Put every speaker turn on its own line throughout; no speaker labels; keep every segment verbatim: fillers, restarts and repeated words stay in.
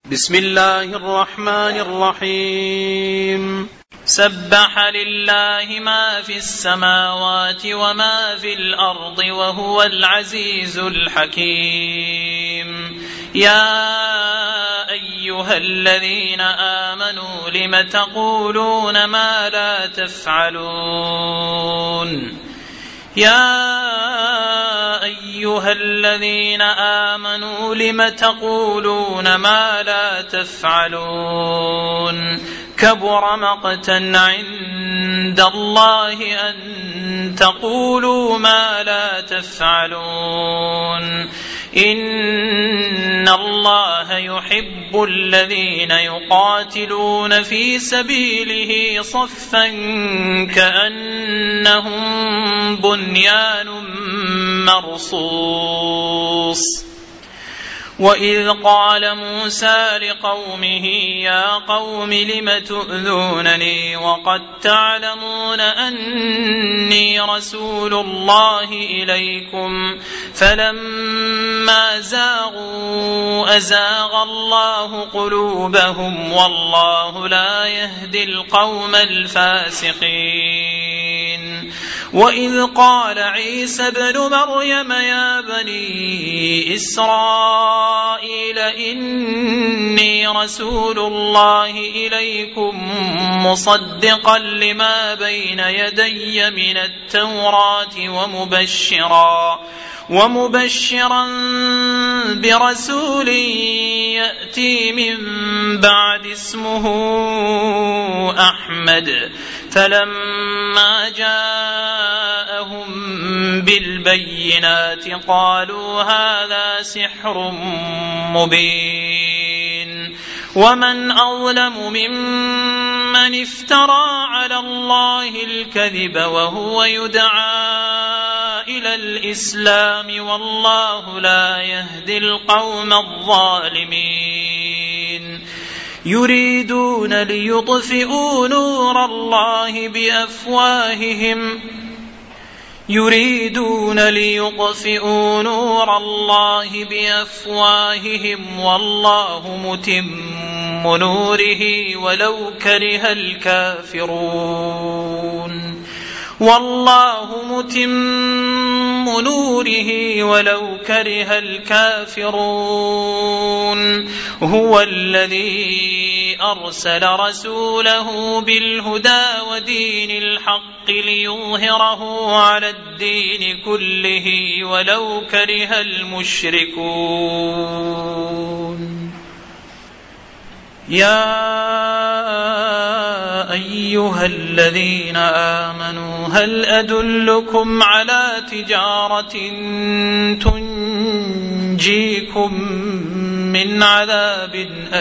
بسم الله الرحمن الرحيم. سبح لله ما في السماوات وما في الأرض وهو العزيز الحكيم. يا أيها الذين آمنوا لم تقولون ما لا تفعلون يا أيها الذين آمنوا لم تقولون ما لا تفعلون كبر مقتا عند الله أن تقولوا ما لا تفعلون إن الله يحب الذين يقاتلون في سبيله صفا كأنهم بنيان مرصوص. وإذ قال موسى لقومه يا قوم لم تؤذونني وقد تعلمون أني رسول الله إليكم فلما زاغوا أزاغ الله قلوبهم والله لا يهدي القوم الفاسقين. وإذ قال عيسى ابن مريم يا بني إسرائيل إني رسول الله إليكم مصدقا لما بين يدي من التوراة ومبشرا ومبشرا برسول يأتي من بعد اسمه أحمد. فلما جاءهم بالبينات قالوا هذا سحر مبين. ومن أظلم ممن افترى على الله الكذب وهو يدعى إلى الإسلام والله لا يهدي القوم الظالمين. يريدون ليطفئوا نور الله بأفواههم يريدون ليطفئوا نور الله بأفواههم والله متم نوره ولو كره الكافرون والله متم نوره ولو كره الكافرون. هو الذي أرسل رسوله بالهدى ودين الحق ليظهره على الدين كله ولو كره المشركون. يا أيها الذين آمنوا هل أدلكم على تجارة تنجيكم من عذاب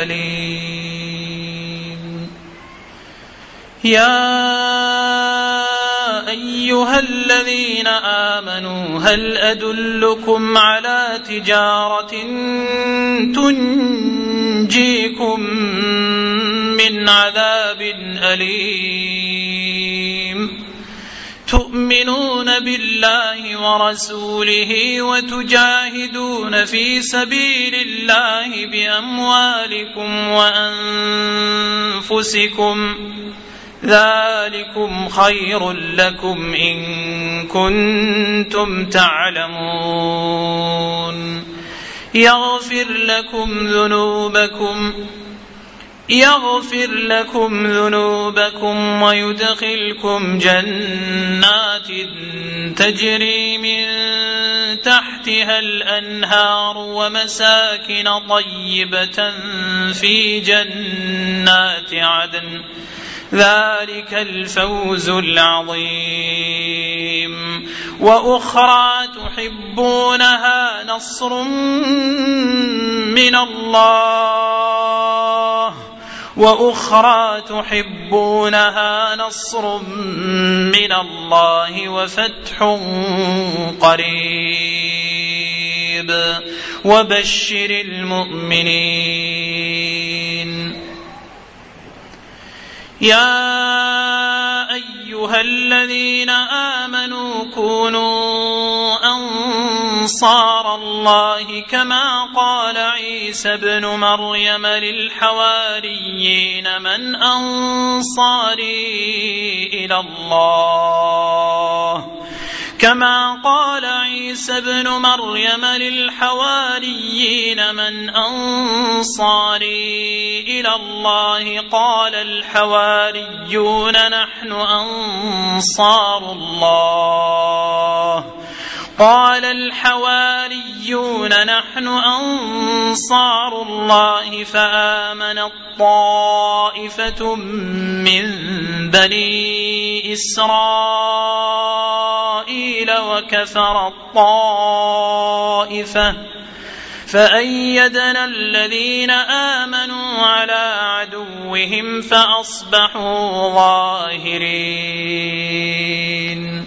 أليم. يا أيها الذين آمنوا هل أدلكم على تجارة تنجيكم من عذاب أليم. تؤمنون بالله ورسوله وتجاهدون في سبيل الله بأموالكم وأنفسكم ذلكم خير لكم إن كنتم تعلمون. يغفر لكم ذنوبكم يغفر لكم ذنوبكم ويدخلكم جنات تجري من تحتها الأنهار ومساكن طيبة في جنات عدن ذلك الفوز العظيم. وأخرى تحبونها نصر من الله وأخرى تحبونها نصر من الله وفتح قريب وبشر المؤمنين. يا أيها الذين آمنوا كونوا أنصار الله كما قال عيسى ابن مريم للحواريين من أنصاري إلى الله كما قال عيسى ابن مريم للحواريين من أنصاري إلى الله قال الحواريون نحن أنصار الله قال الحواريون نحن أنصار الله فآمنت طائفة من بني إسرائيل وكفرت طائفة فأيدنا الذين آمنوا على عدوهم فأصبحوا ظاهرين.